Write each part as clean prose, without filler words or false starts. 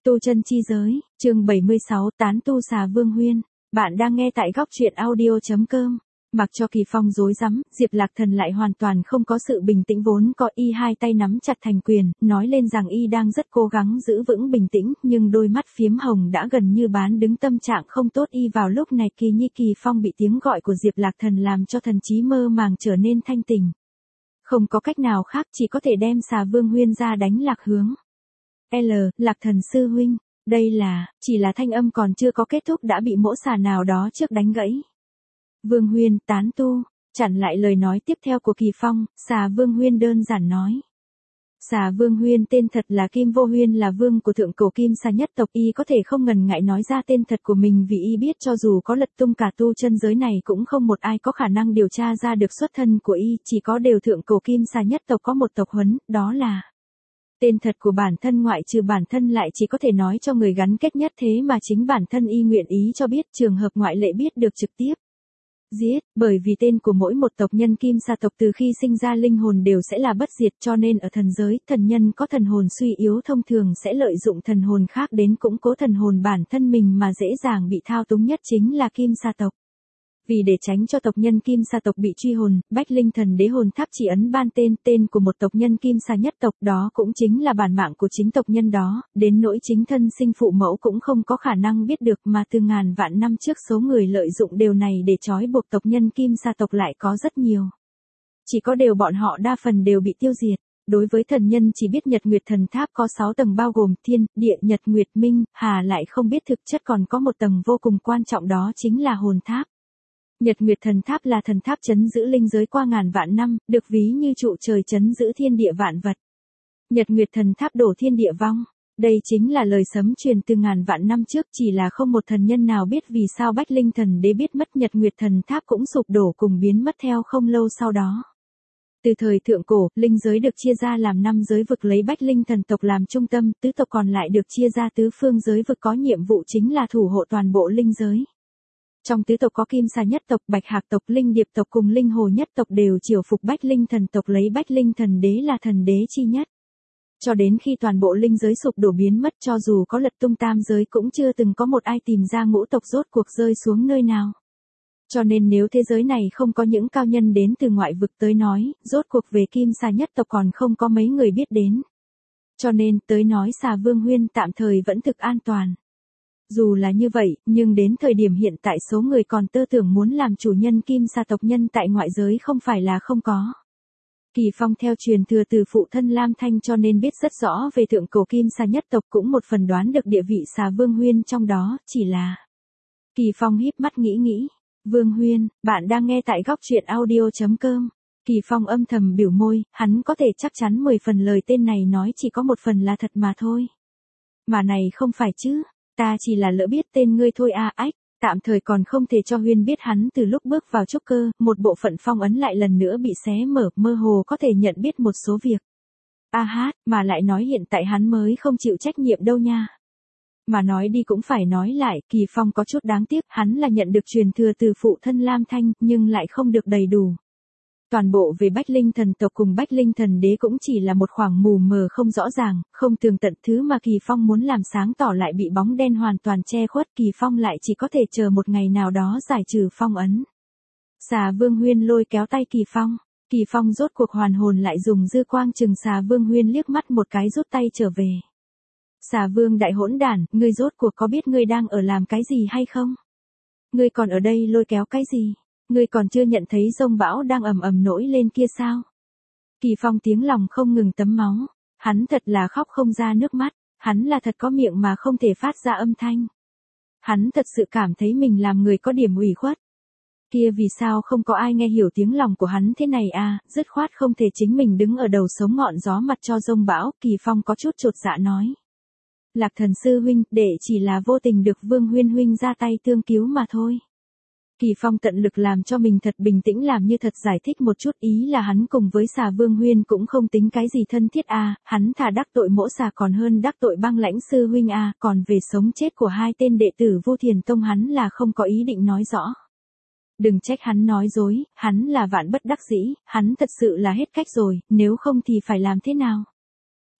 Tu chân chi giới, chương 76 tán tu xà Vương Huyên. Bạn đang nghe tại góc truyện audio.com. Mặc cho Kỳ Phong rối rắm, Diệp Lạc Thần lại hoàn toàn không có sự bình tĩnh vốn có, y hai tay nắm chặt thành quyền, nói lên rằng y đang rất cố gắng giữ vững bình tĩnh, nhưng đôi mắt phiếm hồng đã gần như bán đứng, tâm trạng không tốt y vào lúc này. Kỳ Phong bị tiếng gọi của Diệp Lạc Thần làm cho thần trí mơ màng trở nên thanh tỉnh. Không có cách nào khác, chỉ có thể đem xà Vương Huyên ra đánh lạc hướng. Lạc Thần sư huynh, đây là, chỉ là thanh âm còn chưa có kết thúc đã bị mỗ xà nào đó trước đánh gãy. Vương Huyên, tán tu, chặn lại lời nói tiếp theo của Kỳ Phong, xà Vương Huyên đơn giản nói. Xà Vương Huyên tên thật là Kim Vô Huyên, là vương của thượng cổ Kim Sa nhất tộc. Y có thể không ngần ngại nói ra tên thật của mình vì y biết cho dù có lật tung cả tu chân giới này cũng không một ai có khả năng điều tra ra được xuất thân của y, chỉ có đều thượng cổ Kim Sa nhất tộc có một tộc huấn, đó là... Tên thật của bản thân ngoại trừ bản thân lại chỉ có thể nói cho người gắn kết nhất, thế mà chính bản thân y nguyện ý cho biết, trường hợp ngoại lệ biết được trực tiếp giết, bởi vì tên của mỗi một tộc nhân Kim Sa tộc từ khi sinh ra linh hồn đều sẽ là bất diệt, cho nên ở thần giới, thần nhân có thần hồn suy yếu thông thường sẽ lợi dụng thần hồn khác đến củng cố thần hồn bản thân mình, mà dễ dàng bị thao túng nhất chính là Kim Sa tộc. Vì để tránh cho tộc nhân Kim Sa tộc bị truy hồn, Bách Linh Thần Đế hồn tháp chỉ ấn ban tên của một tộc nhân Kim Sa nhất tộc, đó cũng chính là bản mạng của chính tộc nhân đó, đến nỗi chính thân sinh phụ mẫu cũng không có khả năng biết được, mà từ ngàn vạn năm trước số người lợi dụng điều này để trói buộc tộc nhân Kim Sa tộc lại có rất nhiều. Chỉ có điều bọn họ đa phần đều bị tiêu diệt. Đối với thần nhân chỉ biết Nhật Nguyệt Thần Tháp có 6 tầng bao gồm thiên, địa, nhật, nguyệt, minh, hà, lại không biết thực chất còn có một tầng vô cùng quan trọng, đó chính là hồn tháp. Nhật Nguyệt Thần Tháp là thần tháp trấn giữ linh giới qua ngàn vạn năm, được ví như trụ trời trấn giữ thiên địa vạn vật. Nhật Nguyệt Thần Tháp đổ thiên địa vong. Đây chính là lời sấm truyền từ ngàn vạn năm trước, chỉ là không một thần nhân nào biết vì sao Bách Linh Thần Đế biết mất Nhật Nguyệt Thần Tháp cũng sụp đổ cùng biến mất theo không lâu sau đó. Từ thời thượng cổ, linh giới được chia ra làm 5 giới vực lấy Bách Linh thần tộc làm trung tâm, tứ tộc còn lại được chia ra tứ phương giới vực có nhiệm vụ chính là thủ hộ toàn bộ linh giới. Trong tứ tộc có Kim Sa nhất tộc, Bạch Hạc tộc, Linh Điệp tộc cùng Linh Hồ nhất tộc đều chiều phục Bách Linh thần tộc, lấy Bách Linh thần đế là thần đế chi nhất. Cho đến khi toàn bộ linh giới sụp đổ biến mất, cho dù có lật tung tam giới cũng chưa từng có một ai tìm ra ngũ tộc rốt cuộc rơi xuống nơi nào. Cho nên nếu thế giới này không có những cao nhân đến từ ngoại vực tới nói, rốt cuộc về Kim Sa nhất tộc còn không có mấy người biết đến. Cho nên tới nói xà Vương Huyên tạm thời vẫn thực an toàn. Dù là như vậy, nhưng đến thời điểm hiện tại số người còn tơ tưởng muốn làm chủ nhân Kim Sa tộc nhân tại ngoại giới không phải là không có. Kỳ Phong theo truyền thừa từ phụ thân Lam Thanh cho nên biết rất rõ về thượng cổ Kim Sa nhất tộc, cũng một phần đoán được địa vị xà Vương Huyên trong đó, chỉ là... Kỳ Phong híp mắt nghĩ. Vương Huyên, bạn đang nghe tại góc truyện audio.com. Kỳ Phong âm thầm biểu môi, hắn có thể chắc chắn 10 phần lời tên này nói chỉ có một phần là thật mà thôi. Mà này không phải chứ. Ta chỉ là lỡ biết tên ngươi thôi à, ách, tạm thời còn không thể cho Huyên biết hắn từ lúc bước vào trúc cơ, một bộ phận phong ấn lại lần nữa bị xé mở, mơ hồ có thể nhận biết một số việc. Mà lại nói hiện tại hắn mới không chịu trách nhiệm đâu nha. Mà nói đi cũng phải nói lại, Kỳ Phong có chút đáng tiếc, hắn là nhận được truyền thừa từ phụ thân Lam Thanh, nhưng lại không được đầy đủ. Toàn bộ về Bách Linh thần tộc cùng Bách Linh thần đế cũng chỉ là một khoảng mù mờ không rõ ràng, không tường tận, thứ mà Kỳ Phong muốn làm sáng tỏ lại bị bóng đen hoàn toàn che khuất. Kỳ Phong lại chỉ có thể chờ một ngày nào đó giải trừ phong ấn. Xà Vương Huyên lôi kéo tay Kỳ Phong. Kỳ Phong rốt cuộc hoàn hồn lại, dùng dư quang chừng xà Vương Huyên liếc mắt một cái rút tay trở về. Xà Vương đại hỗn đản, ngươi rốt cuộc có biết ngươi đang ở làm cái gì hay không? Ngươi còn ở đây lôi kéo cái gì? Ngươi còn chưa nhận thấy dông bão đang ầm ầm nổi lên kia sao? Kỳ Phong tiếng lòng không ngừng tấm máu. Hắn thật là khóc không ra nước mắt. Hắn là thật có miệng mà không thể phát ra âm thanh. Hắn thật sự cảm thấy mình làm người có điểm ủy khuất. Kia vì sao không có ai nghe hiểu tiếng lòng của hắn thế này à, dứt khoát không thể chính mình đứng ở đầu sống ngọn gió mặt cho dông bão. Kỳ Phong có chút chột dạ nói. Lạc Thần sư huynh, để chỉ là vô tình được Vương Huyên huynh ra tay tương cứu mà thôi. Kỳ Phong tận lực làm cho mình thật bình tĩnh, làm như thật giải thích một chút, ý là hắn cùng với xà Vương Huyên cũng không tính cái gì thân thiết à, hắn thà đắc tội mỗ xà còn hơn đắc tội Băng Lãnh sư huynh à, còn về sống chết của hai tên đệ tử Vô Thiền Tông hắn là không có ý định nói rõ. Đừng trách hắn nói dối, hắn là vạn bất đắc dĩ, hắn thật sự là hết cách rồi, nếu không thì phải làm thế nào?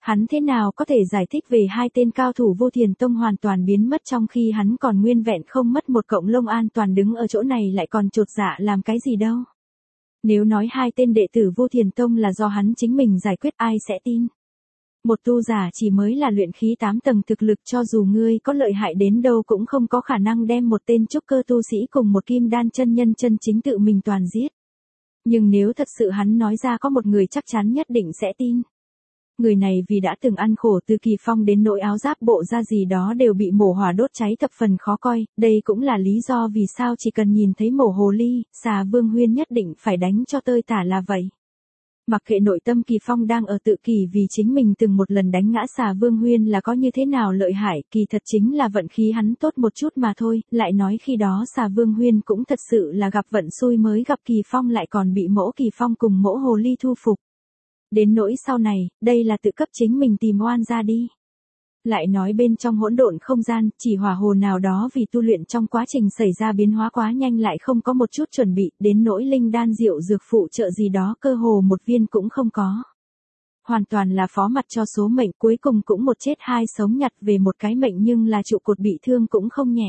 Hắn thế nào có thể giải thích về hai tên cao thủ Vô Thiền Tông hoàn toàn biến mất trong khi hắn còn nguyên vẹn không mất một cọng lông, an toàn đứng ở chỗ này lại còn chột dạ làm cái gì đâu. Nếu nói hai tên đệ tử Vô Thiền Tông là do hắn chính mình giải quyết, ai sẽ tin. Một tu giả chỉ mới là luyện khí 8 tầng thực lực, cho dù ngươi có lợi hại đến đâu cũng không có khả năng đem một tên trúc cơ tu sĩ cùng một kim đan chân nhân chân chính tự mình toàn giết. Nhưng nếu thật sự hắn nói ra, có một người chắc chắn nhất định sẽ tin. Người này vì đã từng ăn khổ từ Kỳ Phong đến nỗi áo giáp bộ da gì đó đều bị mổ hỏa đốt cháy thập phần khó coi, đây cũng là lý do vì sao chỉ cần nhìn thấy mổ hồ ly, xà Vương Huyên nhất định phải đánh cho tơi tả là vậy. Mặc kệ nội tâm Kỳ Phong đang ở tự kỷ vì chính mình từng một lần đánh ngã xà Vương Huyên là có như thế nào lợi hại, kỳ thật chính là vận khí hắn tốt một chút mà thôi, lại nói khi đó xà Vương Huyên cũng thật sự là gặp vận xui mới gặp Kỳ Phong, lại còn bị mỗ Kỳ Phong cùng mỗ hồ ly thu phục. Đến nỗi sau này, đây là tự cấp chính mình tìm oan ra đi. Lại nói bên trong hỗn độn không gian, chỉ hỏa hồ nào đó vì tu luyện trong quá trình xảy ra biến hóa quá nhanh lại không có một chút chuẩn bị, đến nỗi linh đan rượu dược phụ trợ gì đó cơ hồ một viên cũng không có. Hoàn toàn là phó mặc cho số mệnh, cuối cùng cũng một chết hai sống, nhặt về một cái mệnh nhưng là trụ cột bị thương cũng không nhẹ.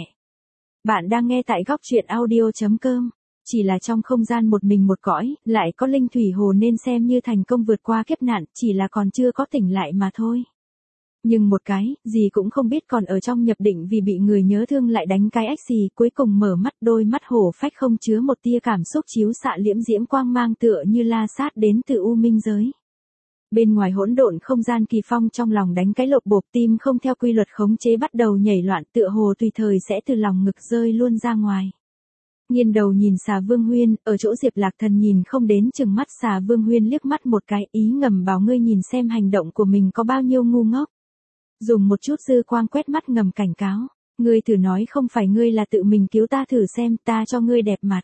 Bạn đang nghe tại góc truyện audio.com. Chỉ là trong không gian một mình một cõi, lại có linh thủy hồ nên xem như thành công vượt qua kiếp nạn, chỉ là còn chưa có tỉnh lại mà thôi. Nhưng một cái, gì cũng không biết còn ở trong nhập định vì bị người nhớ thương lại đánh cái ách gì, cuối cùng mở mắt, đôi mắt hổ phách không chứa một tia cảm xúc chiếu xạ liễm diễm quang mang tựa như la sát đến từ u minh giới. Bên ngoài hỗn độn không gian, Kỳ Phong trong lòng đánh cái lộp bộp, tim không theo quy luật khống chế bắt đầu nhảy loạn, tựa hồ tùy thời sẽ từ lòng ngực rơi luôn ra ngoài. Nghiêng đầu nhìn xà Vương Huyên, ở chỗ Diệp Lạc Thần nhìn không đến chừng mắt xà Vương Huyên liếc mắt một cái, ý ngầm bảo ngươi nhìn xem hành động của mình có bao nhiêu ngu ngốc. Dùng một chút dư quang quét mắt ngầm cảnh cáo, ngươi thử nói không phải ngươi là tự mình cứu ta thử xem, ta cho ngươi đẹp mặt.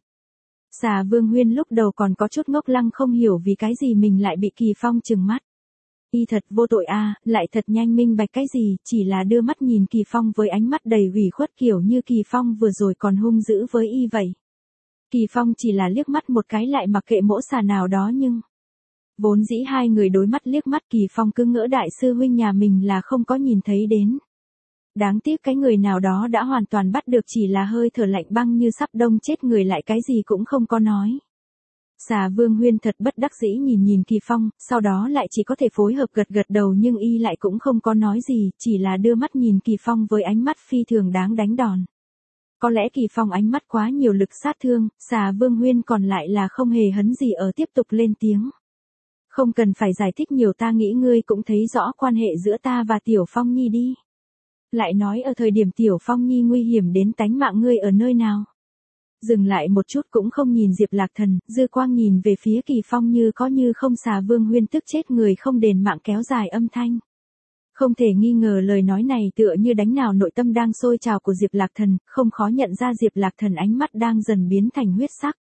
Xà Vương Huyên lúc đầu còn có chút ngốc lăng không hiểu vì cái gì mình lại bị Kỳ Phong trừng mắt. Y thật vô tội a, lại thật nhanh minh bạch cái gì, chỉ là đưa mắt nhìn Kỳ Phong với ánh mắt đầy ủy khuất kiểu như Kỳ Phong vừa rồi còn hung dữ với y vậy. Kỳ Phong chỉ là liếc mắt một cái lại mặc kệ mỗ xà nào đó nhưng... Vốn dĩ hai người đối mắt liếc mắt, Kỳ Phong cứ ngỡ đại sư huynh nhà mình là không có nhìn thấy đến. Đáng tiếc cái người nào đó đã hoàn toàn bắt được, chỉ là hơi thở lạnh băng như sắp đông chết người, lại cái gì cũng không có nói. Xà Vương Huyên thật bất đắc dĩ nhìn nhìn Kỳ Phong, sau đó lại chỉ có thể phối hợp gật gật đầu, nhưng y lại cũng không có nói gì, chỉ là đưa mắt nhìn Kỳ Phong với ánh mắt phi thường đáng đánh đòn. Có lẽ Kỳ Phong ánh mắt quá nhiều lực sát thương, xà Vương Huyên còn lại là không hề hấn gì ở tiếp tục lên tiếng. Không cần phải giải thích nhiều, ta nghĩ ngươi cũng thấy rõ quan hệ giữa ta và Tiểu Phong Nhi đi. Lại nói ở thời điểm Tiểu Phong Nhi nguy hiểm đến tánh mạng ngươi ở nơi nào. Dừng lại một chút cũng không nhìn Diệp Lạc Thần, dư quang nhìn về phía Kỳ Phong như có như không. Xà Vương Huyên tức chết người không đền mạng kéo dài âm thanh. Không thể nghi ngờ lời nói này tựa như đánh nào nội tâm đang sôi trào của Diệp Lạc Thần, không khó nhận ra Diệp Lạc Thần ánh mắt đang dần biến thành huyết sắc.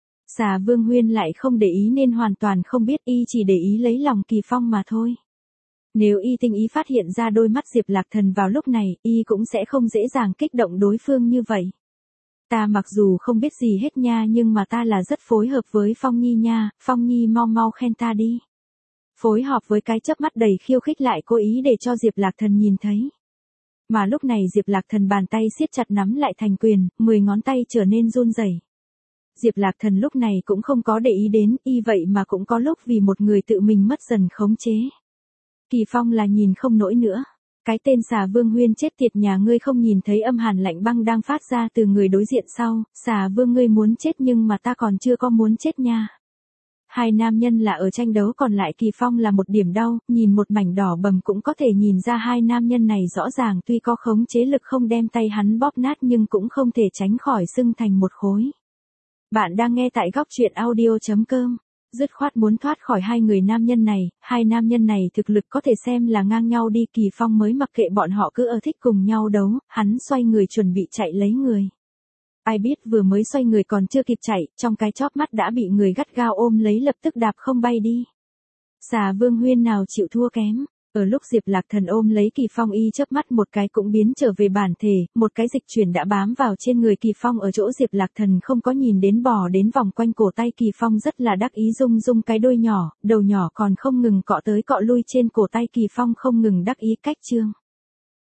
Xà Vương Huyên lại không để ý nên hoàn toàn không biết, y chỉ để ý lấy lòng Kỳ Phong mà thôi. Nếu y tinh ý phát hiện ra đôi mắt Diệp Lạc Thần vào lúc này, y cũng sẽ không dễ dàng kích động đối phương như vậy. Ta mặc dù không biết gì hết nha, nhưng mà ta là rất phối hợp với Phong Nhi nha, Phong Nhi mau mau khen ta đi. Phối hợp với cái chớp mắt đầy khiêu khích lại cố ý để cho Diệp Lạc Thần nhìn thấy. Mà lúc này Diệp Lạc Thần bàn tay siết chặt nắm lại thành quyền, 10 ngón tay trở nên run rẩy. Diệp Lạc Thần lúc này cũng không có để ý đến, y vậy mà cũng có lúc vì một người tự mình mất dần khống chế. Kỳ Phong là nhìn không nổi nữa. Cái tên xà Vương Huyên chết tiệt nhà ngươi không nhìn thấy âm hàn lạnh băng đang phát ra từ người đối diện sau, xà Vương ngươi muốn chết nhưng mà ta còn chưa có muốn chết nha. Hai nam nhân là ở tranh đấu, còn lại Kỳ Phong là một điểm đau, nhìn một mảnh đỏ bầm cũng có thể nhìn ra hai nam nhân này rõ ràng tuy có khống chế lực không đem tay hắn bóp nát nhưng cũng không thể tránh khỏi sưng thành một khối. Bạn đang nghe tại góc truyện audio.com. Dứt khoát muốn thoát khỏi hai người nam nhân này, hai nam nhân này thực lực có thể xem là ngang nhau đi, Kỳ Phong mới mặc kệ bọn họ cứ thích cùng nhau đấu, hắn xoay người chuẩn bị chạy lấy người. Ai biết vừa mới xoay người còn chưa kịp chạy, trong cái chóp mắt đã bị người gắt gao ôm lấy, lập tức đạp không bay đi. Xà Vương Huyên nào chịu thua kém, Ở lúc Diệp Lạc Thần ôm lấy Kỳ Phong y chớp mắt một cái cũng biến trở về bản thể, một cái dịch chuyển đã bám vào trên người Kỳ Phong ở chỗ Diệp Lạc Thần không có nhìn đến bò đến vòng quanh cổ tay Kỳ Phong rất là đắc ý rung rung cái đuôi nhỏ, đầu nhỏ còn không ngừng cọ tới cọ lui trên cổ tay Kỳ Phong không ngừng đắc ý cách trương.